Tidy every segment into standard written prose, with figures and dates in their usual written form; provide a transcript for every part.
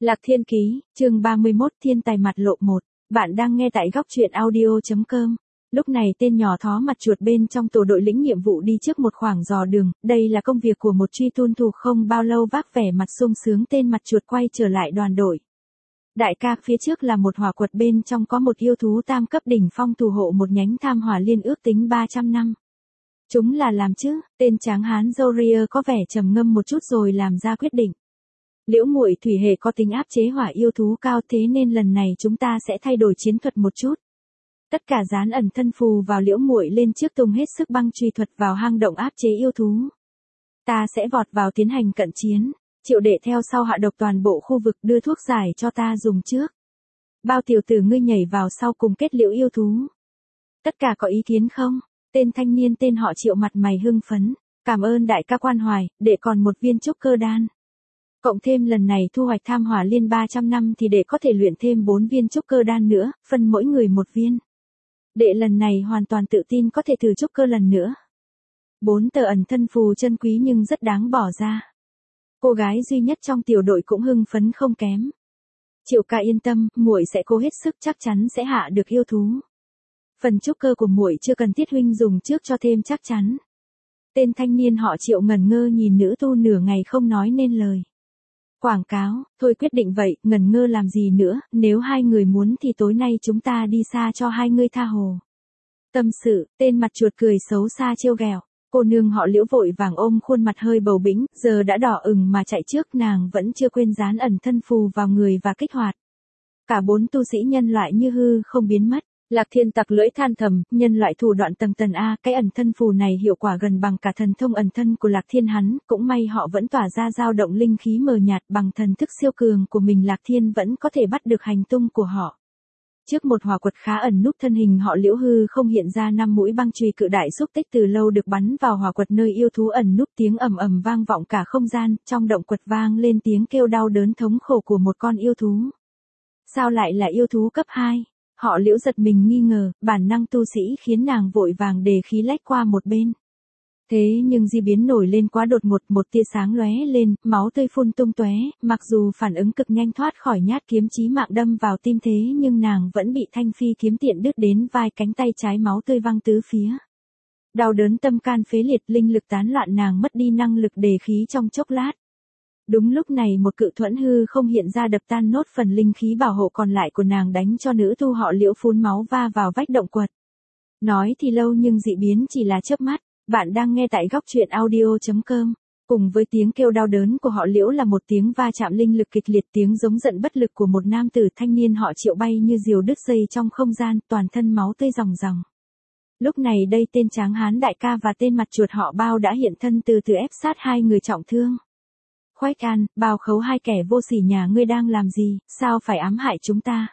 Lạc Thiên Ký, chương 31 Thiên Tài Mặt Lộ 1. Bạn đang nghe tại góc truyện audio.com. Lúc này tên nhỏ thó mặt chuột bên trong tổ đội lĩnh nhiệm vụ đi trước một khoảng dò đường, đây là công việc của một truy tung thủ không bao lâu vác vẻ mặt sung sướng tên mặt chuột quay trở lại đoàn đội. Đại ca, phía trước là một hỏa quật bên trong có một yêu thú tam cấp đỉnh phong thủ hộ một nhánh tham hỏa liên ước tính 300 năm. Chúng là làm chứ, tên tráng hán Zoria có vẻ trầm ngâm một chút rồi làm ra quyết định. Liễu muội thủy hệ có tính áp chế hỏa yêu thú cao thế nên lần này chúng ta sẽ thay đổi chiến thuật một chút. Tất cả dán ẩn thân phù vào liễu muội lên trước tung hết sức băng truy thuật vào hang động áp chế yêu thú. Ta sẽ vọt vào tiến hành cận chiến, Triệu Đệ theo sau hạ độc toàn bộ khu vực đưa thuốc giải cho ta dùng trước. Bao tiểu tử ngươi nhảy vào sau cùng kết liễu yêu thú. Tất cả có ý kiến không? Tên thanh niên tên họ Triệu mặt mày hưng phấn. Cảm ơn đại ca quan hoài, đệ còn một viên trúc cơ đan. Cộng thêm lần này thu hoạch tham hỏa liên 300 năm thì đệ có thể luyện thêm 4 viên trúc cơ đan nữa, phân mỗi người một viên. Đệ lần này hoàn toàn tự tin có thể thử trúc cơ lần nữa. 4 tờ ẩn thân phù chân quý nhưng rất đáng bỏ ra. Cô gái duy nhất trong tiểu đội cũng hưng phấn không kém. Triệu ca yên tâm, muội sẽ cố hết sức chắc chắn sẽ hạ được yêu thú. Phần trúc cơ của muội chưa cần thiết huynh dùng trước cho thêm chắc chắn. Tên thanh niên họ Triệu ngẩn ngơ nhìn nữ tu nửa ngày không nói nên lời. Quảng cáo, thôi quyết định vậy, ngẩn ngơ làm gì nữa, nếu hai người muốn thì tối nay chúng ta đi xa cho hai ngươi tha hồ. Tâm sự, tên mặt chuột cười xấu xa trêu ghẹo. Cô nương họ Liễu vội vàng ôm khuôn mặt hơi bầu bĩnh, giờ đã đỏ ửng mà chạy trước, nàng vẫn chưa quên dán ẩn thân phù vào người và kích hoạt. Cả 4 tu sĩ nhân loại như hư không biến mất. Lạc Thiên tặc lưỡi than thầm, nhân loại thủ đoạn tầng tầng A, cái ẩn thân phù này hiệu quả gần bằng cả thần thông ẩn thân của Lạc Thiên hắn, cũng may họ vẫn tỏa ra dao động linh khí mờ nhạt, bằng thần thức siêu cường của mình Lạc Thiên vẫn có thể bắt được hành tung của họ. Trước một hỏa quật khá ẩn núp thân hình họ Liễu hư không hiện ra 5 mũi băng chùy cự đại xúc tích từ lâu được bắn vào hỏa quật nơi yêu thú ẩn núp, tiếng ầm ầm vang vọng cả không gian, trong động quật vang lên tiếng kêu đau đớn thống khổ của một con yêu thú. Sao lại là yêu thú cấp 2? Họ Liễu giật mình nghi ngờ, bản năng tu sĩ khiến nàng vội vàng đề khí lách qua một bên. Thế nhưng di biến nổi lên quá đột ngột, một tia sáng lóe lên, máu tươi phun tung tóe, mặc dù phản ứng cực nhanh thoát khỏi nhát kiếm chí mạng đâm vào tim thế nhưng nàng vẫn bị thanh phi kiếm tiện đứt đến vai cánh tay trái, máu tươi văng tứ phía. Đau đớn tâm can phế liệt, linh lực tán loạn, nàng mất đi năng lực đề khí trong chốc lát. Đúng lúc này một cự thuẫn hư không hiện ra đập tan nốt phần linh khí bảo hộ còn lại của nàng, đánh cho nữ tu họ Liễu phun máu va vào vách động quật. Nói thì lâu nhưng dị biến chỉ là chớp mắt. Bạn đang nghe tại góc truyện audio.com. Cùng với tiếng kêu đau đớn của họ Liễu là một tiếng va chạm linh lực kịch liệt, tiếng giống giận bất lực của một nam tử thanh niên họ Triệu bay như diều đứt dây trong không gian, toàn thân máu tươi ròng ròng. Lúc này đây tên tráng hán đại ca và tên mặt chuột họ Bao đã hiện thân từ từ ép sát hai người trọng thương. Khoách An, Bao khấu, hai kẻ vô sỉ nhà ngươi đang làm gì, sao phải ám hại chúng ta?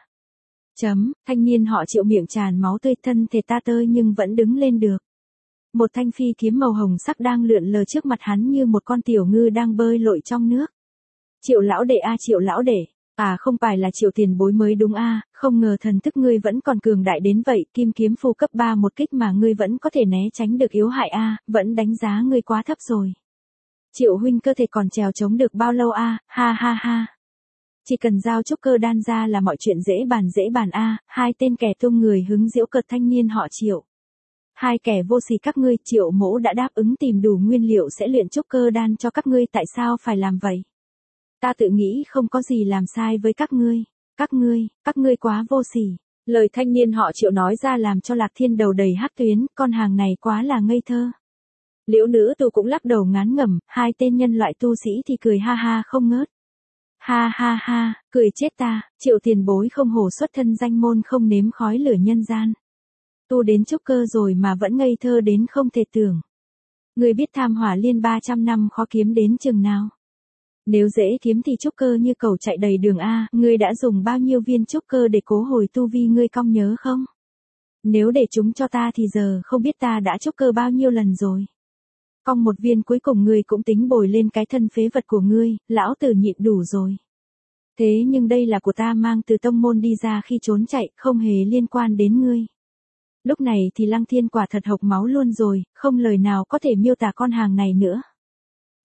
Thanh niên họ Triệu miệng tràn máu tươi, thân thể ta tơi nhưng vẫn đứng lên được. Một thanh phi kiếm màu hồng sắc đang lượn lờ trước mặt hắn như một con tiểu ngư đang bơi lội trong nước. Triệu lão đệ a, Triệu lão đệ, à không phải là Triệu tiền bối mới đúng a, không ngờ thần thức ngươi vẫn còn cường đại đến vậy, kim kiếm phù cấp 3 một kích mà ngươi vẫn có thể né tránh được yếu hại a, vẫn đánh giá ngươi quá thấp rồi. Triệu huynh cơ thể còn trèo chống được bao lâu a, ha ha ha. Chỉ cần giao trúc cơ đan ra là mọi chuyện dễ bàn a, hai tên kẻ tung người hứng giễu cợt thanh niên họ Triệu. Hai kẻ vô sỉ các ngươi, Triệu mỗ đã đáp ứng tìm đủ nguyên liệu sẽ luyện trúc cơ đan cho các ngươi, tại sao phải làm vậy? Ta tự nghĩ không có gì làm sai với các ngươi. Các ngươi quá vô sỉ. Lời thanh niên họ Triệu nói ra làm cho Lạc Thiên đầu đầy hắc tuyến, con hàng này quá là ngây thơ. Liễu nữ tu cũng lắc đầu ngán ngẩm, hai tên nhân loại tu sĩ thì cười ha ha không ngớt. Ha ha ha, cười chết ta, Triệu tiền bối không hổ xuất thân danh môn không nếm khói lửa nhân gian. Tu đến trúc cơ rồi mà vẫn ngây thơ đến không thể tưởng. Ngươi biết tham hỏa liên 300 năm khó kiếm đến chừng nào? Nếu dễ kiếm thì trúc cơ như cầu chạy đầy đường a, ngươi đã dùng bao nhiêu viên trúc cơ để cố hồi tu vi ngươi cong nhớ không? Nếu để chúng cho ta thì giờ không biết ta đã trúc cơ bao nhiêu lần rồi. Cong một viên cuối cùng ngươi cũng tính bồi lên cái thân phế vật của ngươi, lão tử nhịn đủ rồi. Thế nhưng đây là của ta mang từ tông môn đi ra khi trốn chạy, không hề liên quan đến ngươi. Lúc này thì Lăng Thiên quả thật hộc máu luôn rồi, không lời nào có thể miêu tả con hàng này nữa.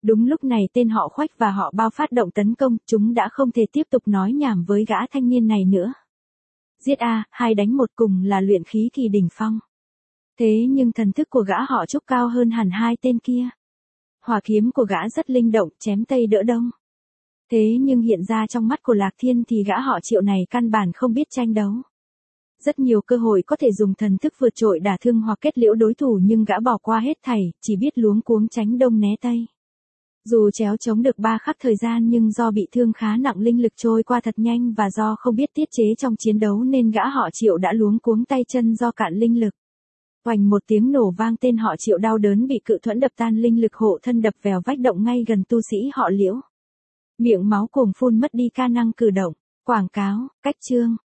Đúng lúc này tên họ Khoách và họ Bao phát động tấn công, chúng đã không thể tiếp tục nói nhảm với gã thanh niên này nữa. Giết a, 2 đánh 1 cùng là luyện khí kỳ đỉnh phong. Thế nhưng thần thức của gã họ Trúc cao hơn hẳn 2 tên kia. Hỏa kiếm của gã rất linh động, chém tây đỡ đông. Thế nhưng hiện ra trong mắt của Lạc Thiên thì gã họ Triệu này căn bản không biết tranh đấu. Rất nhiều cơ hội có thể dùng thần thức vượt trội đả thương hoặc kết liễu đối thủ nhưng gã bỏ qua hết thảy, chỉ biết luống cuống tránh đông né tây. Dù chéo chống được 3 khắc thời gian nhưng do bị thương khá nặng linh lực trôi qua thật nhanh và do không biết tiết chế trong chiến đấu nên gã họ Triệu đã luống cuống tay chân do cạn linh lực. Oành một tiếng nổ vang, tên họ Triệu đau đớn bị cự thuẫn đập tan, linh lực hộ thân đập vèo vách động ngay gần tu sĩ họ Liễu. Miệng máu cuồng phun mất đi khả năng cử động. Quảng cáo, cách chương.